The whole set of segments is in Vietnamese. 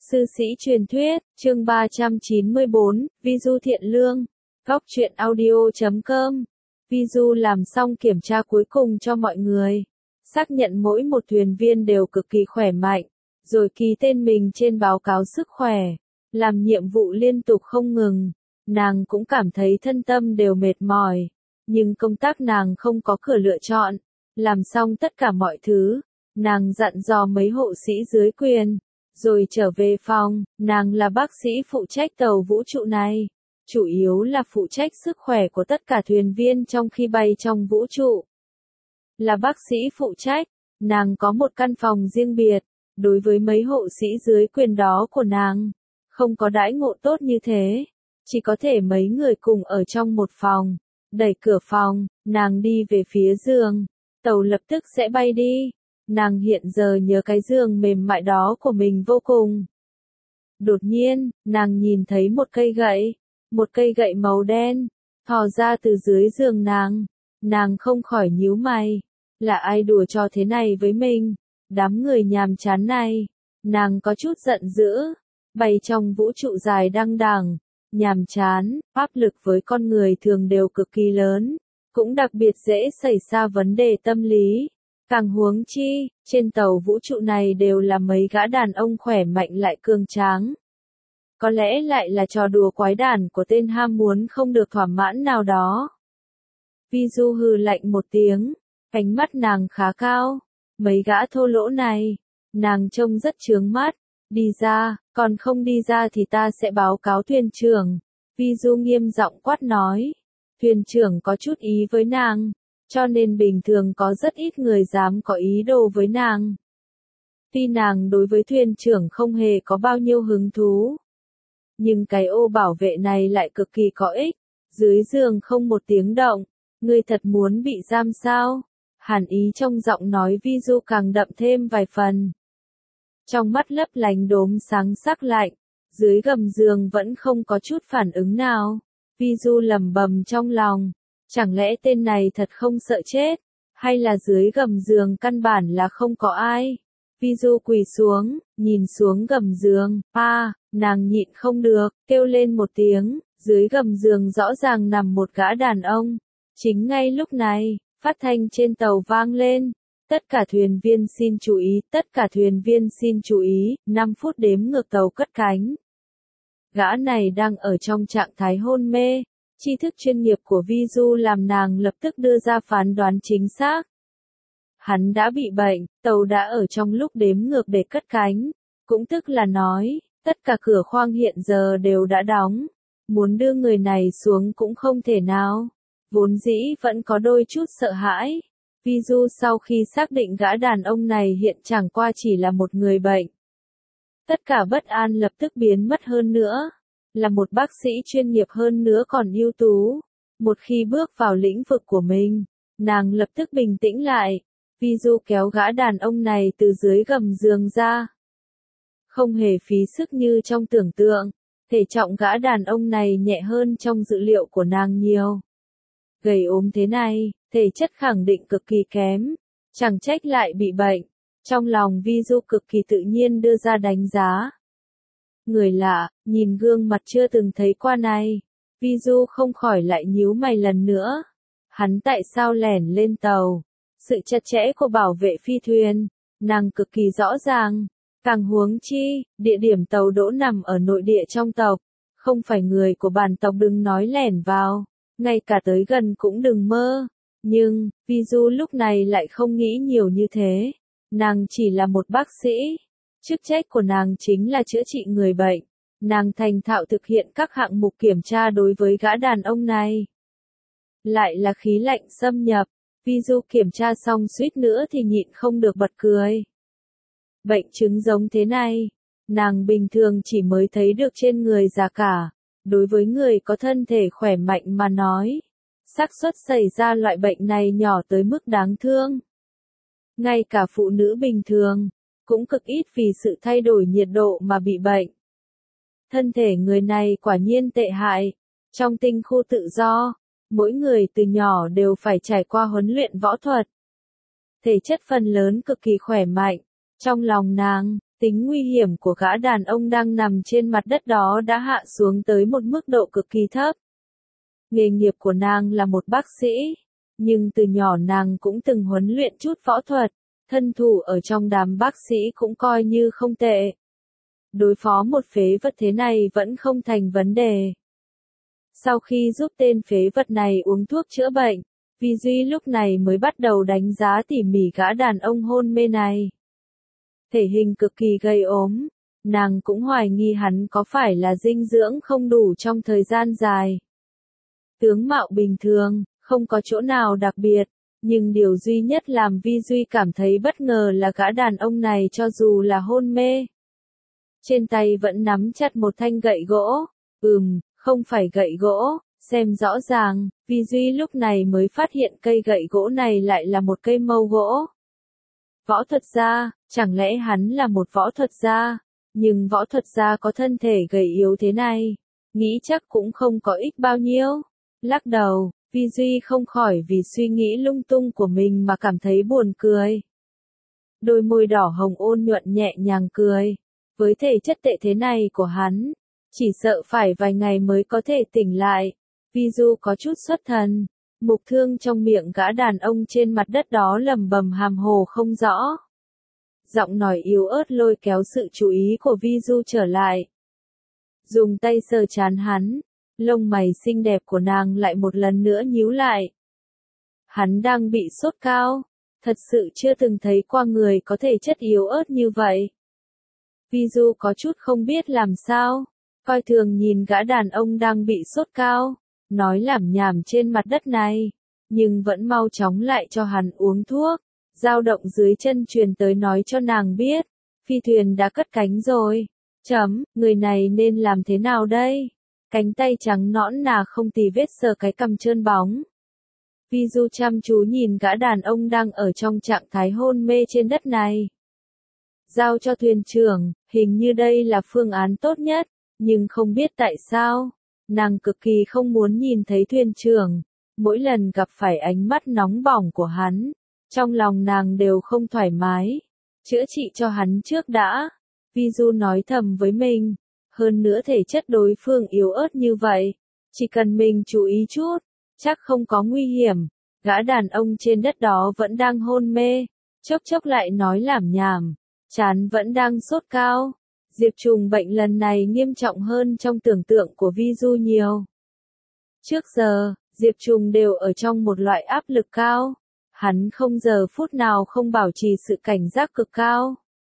Sư sĩ truyền thuyết, chương 394, Vi Du thiện lương. Góc truyện audio.com. Vi Du làm xong kiểm tra cuối cùng cho mọi người. Xác nhận mỗi một thuyền viên đều cực kỳ khỏe mạnh. Rồi ký tên mình trên báo cáo sức khỏe. Làm nhiệm vụ liên tục không ngừng. Nàng cũng cảm thấy thân tâm đều mệt mỏi. Nhưng công tác nàng không có cửa lựa chọn. Làm xong tất cả mọi thứ. Nàng dặn dò mấy hộ sĩ dưới quyền. Rồi trở về phòng, nàng là bác sĩ phụ trách tàu vũ trụ này. Chủ yếu là phụ trách sức khỏe của tất cả thuyền viên trong khi bay trong vũ trụ. Là bác sĩ phụ trách, nàng có một căn phòng riêng biệt. Đối với mấy hộ sĩ dưới quyền đó của nàng, không có đãi ngộ tốt như thế. Chỉ có thể mấy người cùng ở trong một phòng. Đẩy cửa phòng, nàng đi về phía giường. Tàu lập tức sẽ bay đi. Nàng hiện giờ nhớ cái giường mềm mại đó của mình vô cùng. Đột nhiên, nàng nhìn thấy một cây gậy màu đen, thò ra từ dưới giường nàng. Nàng không khỏi nhíu mày. Là ai đùa trò thế này với mình? Đám người nhàm chán này. Nàng có chút giận dữ. Bay trong vũ trụ dài đăng đẳng. Nhàm chán, áp lực với con người thường đều cực kỳ lớn. Cũng đặc biệt dễ xảy ra vấn đề tâm lý. Càng huống chi, trên tàu vũ trụ này đều là mấy gã đàn ông khỏe mạnh lại cường tráng. Có lẽ lại là trò đùa quái đản của tên ham muốn không được thỏa mãn nào đó. Vi Du hừ lạnh một tiếng, ánh mắt nàng khá cao. Mấy gã thô lỗ này, nàng trông rất chướng mắt. Đi ra, còn không đi ra thì ta sẽ báo cáo thuyền trưởng. Vi Du nghiêm giọng quát nói. Thuyền trưởng có chút ý với nàng. Cho nên bình thường có rất ít người dám có ý đồ với nàng. Tuy nàng đối với thuyền trưởng không hề có bao nhiêu hứng thú. Nhưng cái ô bảo vệ này lại cực kỳ có ích. Dưới giường không một tiếng động. Ngươi thật muốn bị giam sao? Hàn ý trong giọng nói Vi Du càng đậm thêm vài phần. Trong mắt lấp lánh đốm sáng sắc lạnh. Dưới gầm giường vẫn không có chút phản ứng nào. Vi Du lẩm bẩm trong lòng. Chẳng lẽ tên này thật không sợ chết? Hay là dưới gầm giường căn bản là không có ai? Vi Du quỳ xuống, nhìn xuống gầm giường. Nàng nhịn không được, kêu lên một tiếng. Dưới gầm giường rõ ràng nằm một gã đàn ông. Chính ngay lúc này, phát thanh trên tàu vang lên. Tất cả thuyền viên xin chú ý, tất cả thuyền viên xin chú ý, 5 phút đếm ngược tàu cất cánh. Gã này đang ở trong trạng thái hôn mê. Tri thức chuyên nghiệp của Vi Du làm nàng lập tức đưa ra phán đoán chính xác. Hắn đã bị bệnh, tàu đã ở trong lúc đếm ngược để cất cánh. Cũng tức là nói, tất cả cửa khoang hiện giờ đều đã đóng. Muốn đưa người này xuống cũng không thể nào. Vốn dĩ vẫn có đôi chút sợ hãi. Vi Du sau khi xác định gã đàn ông này hiện chẳng qua chỉ là một người bệnh. Tất cả bất an lập tức biến mất hơn nữa. Là một bác sĩ chuyên nghiệp hơn nữa còn ưu tú. Một khi bước vào lĩnh vực của mình, nàng lập tức bình tĩnh lại. Vi Du kéo gã đàn ông này từ dưới gầm giường ra. Không hề phí sức như trong tưởng tượng. Thể trọng gã đàn ông này nhẹ hơn trong dự liệu của nàng nhiều. Gầy ốm thế này, thể chất khẳng định cực kỳ kém. Chẳng trách lại bị bệnh. Trong lòng Vi Du cực kỳ tự nhiên đưa ra đánh giá. Người lạ, nhìn gương mặt chưa từng thấy qua này. Vi Du không khỏi lại nhíu mày lần nữa. Hắn tại sao lẻn lên tàu? Sự chặt chẽ của bảo vệ phi thuyền, nàng cực kỳ rõ ràng. Càng huống chi, địa điểm tàu đỗ nằm ở nội địa trong tộc. Không phải người của bản tộc đừng nói lẻn vào. Ngay cả tới gần cũng đừng mơ. Nhưng, Vi Du lúc này lại không nghĩ nhiều như thế. Nàng chỉ là một bác sĩ. Chức trách của nàng chính là chữa trị người bệnh. Nàng thành thạo thực hiện các hạng mục kiểm tra đối với gã đàn ông này. Lại là khí lạnh xâm nhập. Vi Du kiểm tra xong suýt nữa thì nhịn không được bật cười. Bệnh chứng giống thế này, nàng bình thường chỉ mới thấy được trên người già cả. Đối với người có thân thể khỏe mạnh mà nói, xác suất xảy ra loại bệnh này nhỏ tới mức đáng thương. Ngay cả phụ nữ bình thường cũng cực ít vì sự thay đổi nhiệt độ mà bị bệnh. Thân thể người này quả nhiên tệ hại. Trong tinh khu tự do, mỗi người từ nhỏ đều phải trải qua huấn luyện võ thuật. Thể chất phần lớn cực kỳ khỏe mạnh. Trong lòng nàng, Tính nguy hiểm của gã đàn ông đang nằm trên mặt đất đó đã hạ xuống tới một mức độ cực kỳ thấp. Nghề nghiệp của nàng là một bác sĩ, nhưng từ nhỏ nàng cũng từng huấn luyện chút võ thuật, thân thủ ở trong đám bác sĩ cũng coi như không tệ. Đối phó một phế vật thế này vẫn không thành vấn đề. Sau khi giúp tên phế vật này uống thuốc chữa bệnh, Vi Duy lúc này mới bắt đầu đánh giá tỉ mỉ gã đàn ông hôn mê này. Thể hình cực kỳ gầy ốm, nàng cũng hoài nghi hắn có phải là dinh dưỡng không đủ trong thời gian dài. Tướng mạo bình thường, không có chỗ nào đặc biệt, nhưng điều duy nhất làm Vi Duy cảm thấy bất ngờ là gã đàn ông này cho dù là hôn mê, trên tay vẫn nắm chặt một thanh gậy gỗ. Không phải gậy gỗ, xem rõ ràng, Vi Duy lúc này mới phát hiện cây gậy gỗ này lại là một cây mâu gỗ. Võ thuật gia, chẳng lẽ hắn là một võ thuật gia? Nhưng võ thuật gia có thân thể gầy yếu thế này, nghĩ chắc cũng không có ích bao nhiêu. Lắc đầu, Vi Duy không khỏi vì suy nghĩ lung tung của mình mà cảm thấy buồn cười. Đôi môi đỏ hồng ôn nhuận nhẹ nhàng cười. Với thể chất tệ thế này của hắn, chỉ sợ phải vài ngày mới có thể tỉnh lại. Vi Du có chút xuất thần, mục thương trong miệng gã đàn ông trên mặt đất đó lẩm bẩm hàm hồ không rõ. Giọng nói yếu ớt lôi kéo sự chú ý của Vi Du trở lại. Dùng tay sờ trán hắn, lông mày xinh đẹp của nàng lại một lần nữa nhíu lại. Hắn đang bị sốt cao, thật sự chưa từng thấy qua người có thể chất yếu ớt như vậy. Vi Du có chút không biết làm sao, coi thường nhìn gã đàn ông đang bị sốt cao, nói lảm nhảm trên mặt đất này, nhưng vẫn mau chóng lại cho hắn uống thuốc. Dao động dưới chân truyền tới nói cho nàng biết, phi thuyền đã cất cánh rồi. Người này nên làm thế nào đây? Cánh tay trắng nõn nà không tì vết sờ cái cằm trơn bóng. Vi Du chăm chú nhìn gã đàn ông đang ở trong trạng thái hôn mê trên đất này. Giao cho thuyền trưởng, hình như đây là phương án tốt nhất, nhưng không biết tại sao, nàng cực kỳ không muốn nhìn thấy thuyền trưởng. Mỗi lần gặp phải ánh mắt nóng bỏng của hắn, trong lòng nàng đều không thoải mái. Chữa trị cho hắn trước đã. Vi Du nói thầm với mình. Hơn nữa thể chất đối phương yếu ớt như vậy, chỉ cần mình chú ý chút, chắc không có nguy hiểm. Gã đàn ông trên đất đó vẫn đang hôn mê, chốc chốc lại nói lảm nhảm, trán vẫn đang sốt cao. Diệp Trùng bệnh lần này nghiêm trọng hơn trong tưởng tượng của Vi Du nhiều. Trước giờ, Diệp Trùng đều ở trong một loại áp lực cao. Hắn không giờ phút nào không bảo trì sự cảnh giác cực cao.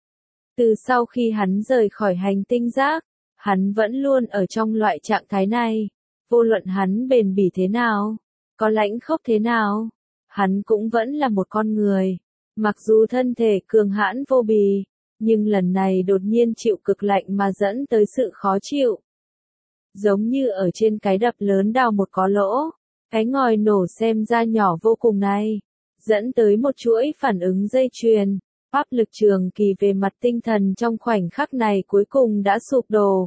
Từ sau khi hắn rời khỏi hành tinh giác, hắn vẫn luôn ở trong loại trạng thái này. Vô luận hắn bền bỉ thế nào, có lãnh khốc thế nào, hắn cũng vẫn là một con người. Mặc dù thân thể cường hãn vô bì, nhưng lần này đột nhiên chịu cực lạnh mà dẫn tới sự khó chịu. Giống như ở trên cái đập lớn đào một có lỗ, cái ngòi nổ xem ra nhỏ vô cùng này, dẫn tới một chuỗi phản ứng dây chuyền. Áp lực trường kỳ về mặt tinh thần trong khoảnh khắc này cuối cùng đã sụp đổ.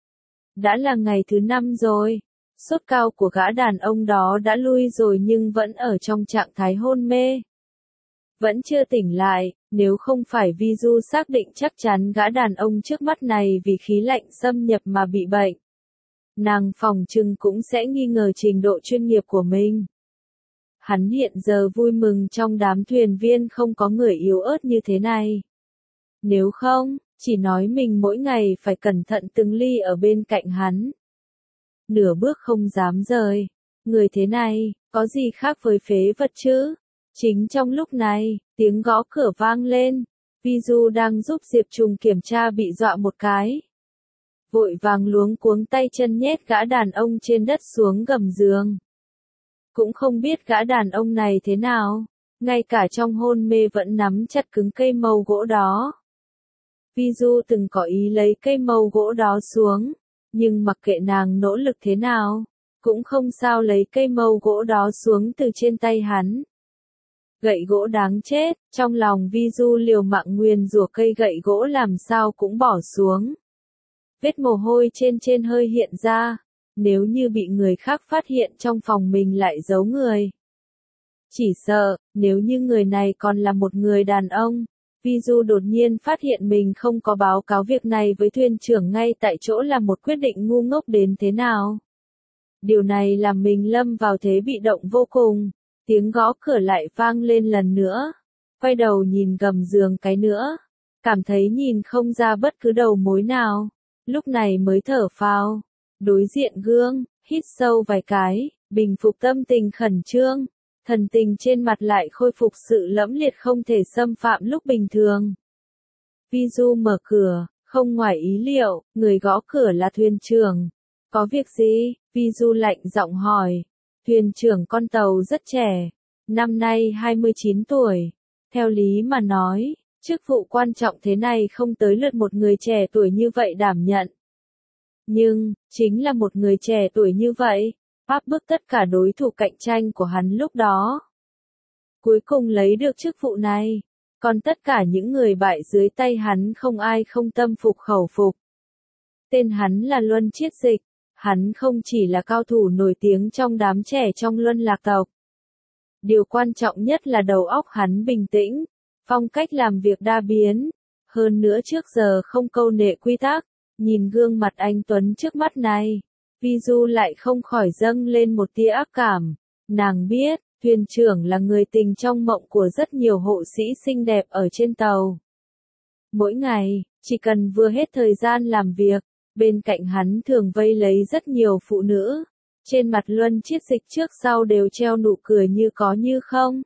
Đã là ngày thứ 5 rồi, sốt cao của gã đàn ông đó đã lui rồi nhưng vẫn ở trong trạng thái hôn mê. Vẫn chưa tỉnh lại, nếu không phải Vi Du xác định chắc chắn gã đàn ông trước mắt này vì khí lạnh xâm nhập mà bị bệnh. Nàng phòng trừng cũng sẽ nghi ngờ trình độ chuyên nghiệp của mình. Hắn hiện giờ vui mừng trong đám thuyền viên không có người yếu ớt như thế này. Nếu không, chỉ nói mình mỗi ngày phải cẩn thận từng ly ở bên cạnh hắn. Nửa bước không dám rời. Người thế này, có gì khác với phế vật chứ? Chính trong lúc này, tiếng gõ cửa vang lên. Vi Du đang giúp Diệp Trùng kiểm tra bị dọa một cái. Vội vàng luống cuống tay chân nhét gã đàn ông trên đất xuống gầm giường. Cũng không biết gã đàn ông này thế nào, ngay cả trong hôn mê vẫn nắm chặt cứng cây mâu gỗ đó. Vi Du từng có ý lấy cây mâu gỗ đó xuống, nhưng mặc kệ nàng nỗ lực thế nào, cũng không sao lấy cây mâu gỗ đó xuống từ trên tay hắn. Gậy gỗ đáng chết, trong lòng Vi Du liều mạng nguyền rủa cây gậy gỗ làm sao cũng bỏ xuống. Vết mồ hôi trên hơi hiện ra. Nếu như bị người khác phát hiện trong phòng mình lại giấu người. Chỉ sợ, nếu như người này còn là một người đàn ông, Vi Du đột nhiên phát hiện mình không có báo cáo việc này với thuyền trưởng ngay tại chỗ là một quyết định ngu ngốc đến thế nào. Điều này làm mình lâm vào thế bị động vô cùng. Tiếng gõ cửa lại vang lên lần nữa. Quay đầu nhìn gầm giường cái nữa. Cảm thấy nhìn không ra bất cứ đầu mối nào. Lúc này mới thở phào. Đối diện gương, hít sâu vài cái, bình phục tâm tình khẩn trương. Thần tình trên mặt lại khôi phục sự lẫm liệt không thể xâm phạm lúc bình thường. Vi Du mở cửa, không ngoài ý liệu, người gõ cửa là thuyền trưởng. Có việc gì? Vi Du lạnh giọng hỏi. Thuyền trưởng con tàu rất trẻ, năm nay 29 tuổi. Theo lý mà nói, chức vụ quan trọng thế này không tới lượt một người trẻ tuổi như vậy đảm nhận. Nhưng, chính là một người trẻ tuổi như vậy, áp bức tất cả đối thủ cạnh tranh của hắn lúc đó. Cuối cùng lấy được chức vụ này, còn tất cả những người bại dưới tay hắn không ai không tâm phục khẩu phục. Tên hắn là Luân Chiết Dịch, hắn không chỉ là cao thủ nổi tiếng trong đám trẻ trong Luân lạc tộc. Điều quan trọng nhất là đầu óc hắn bình tĩnh, phong cách làm việc đa biến, hơn nữa trước giờ không câu nệ quy tắc. Nhìn gương mặt anh Tuấn trước mắt này, Vi Du lại không khỏi dâng lên một tia ác cảm. Nàng biết, thuyền trưởng là người tình trong mộng của rất nhiều hộ sĩ xinh đẹp ở trên tàu. Mỗi ngày, chỉ cần vừa hết thời gian làm việc, bên cạnh hắn thường vây lấy rất nhiều phụ nữ. Trên mặt Luân Chiết Dịch trước sau đều treo nụ cười như có như không.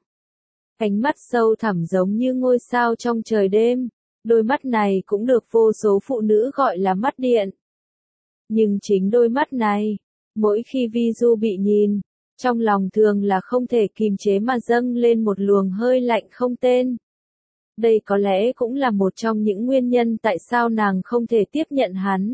Ánh mắt sâu thẳm giống như ngôi sao trong trời đêm. Đôi mắt này cũng được vô số phụ nữ gọi là mắt điện. Nhưng chính đôi mắt này, mỗi khi Vi Du bị nhìn, trong lòng thường là không thể kìm chế mà dâng lên một luồng hơi lạnh không tên. Đây có lẽ cũng là một trong những nguyên nhân tại sao nàng không thể tiếp nhận hắn.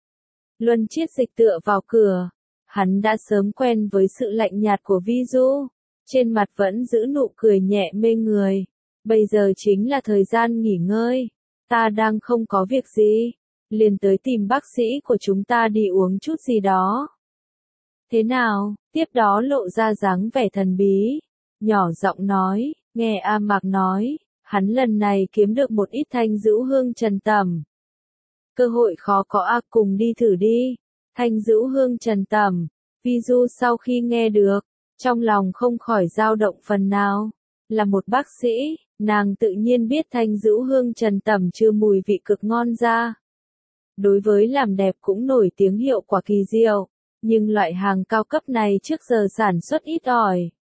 Luân Chiết Dịch tựa vào cửa, hắn đã sớm quen với sự lạnh nhạt của Vi Du, trên mặt vẫn giữ nụ cười nhẹ mê người. Bây giờ chính là thời gian nghỉ ngơi. Ta đang không có việc gì. Liền tới tìm bác sĩ của chúng ta đi uống chút gì đó. Thế nào? Tiếp đó lộ ra dáng vẻ thần bí. Nhỏ giọng nói, nghe A Mạc nói, hắn lần này kiếm được một ít thanh dữ hương trần tẩm. Cơ hội khó có A, cùng đi thử đi. Thanh dữ hương trần tẩm. Vi Du sau khi nghe được, trong lòng không khỏi dao động phần nào. Là một bác sĩ, nàng tự nhiên biết thanh dữ hương trần tẩm chưa mùi vị cực ngon ra. Đối với làm đẹp cũng nổi tiếng hiệu quả kỳ diệu, nhưng loại hàng cao cấp này trước giờ sản xuất ít ỏi.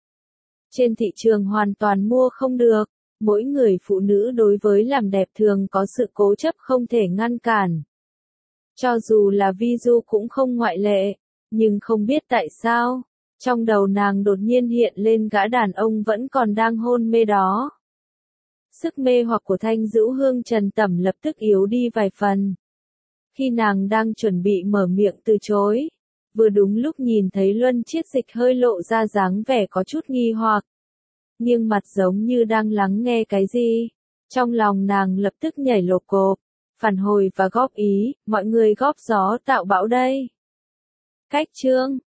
Trên thị trường hoàn toàn mua không được, mỗi người phụ nữ đối với làm đẹp thường có sự cố chấp không thể ngăn cản. Cho dù là Vi Du cũng không ngoại lệ, nhưng không biết tại sao, trong đầu nàng đột nhiên hiện lên gã đàn ông vẫn còn đang hôn mê đó. Sức mê hoặc của thanh dữ hương trần tẩm lập tức yếu đi vài phần. Khi nàng đang chuẩn bị mở miệng từ chối, vừa đúng lúc nhìn thấy Luân Chiết Dịch hơi lộ ra dáng vẻ có chút nghi hoặc. Nghiêng mặt giống như đang lắng nghe cái gì. Trong lòng nàng lập tức nhảy lộp cộp, phản hồi và góp ý, mọi người góp gió tạo bão đây. Cách chương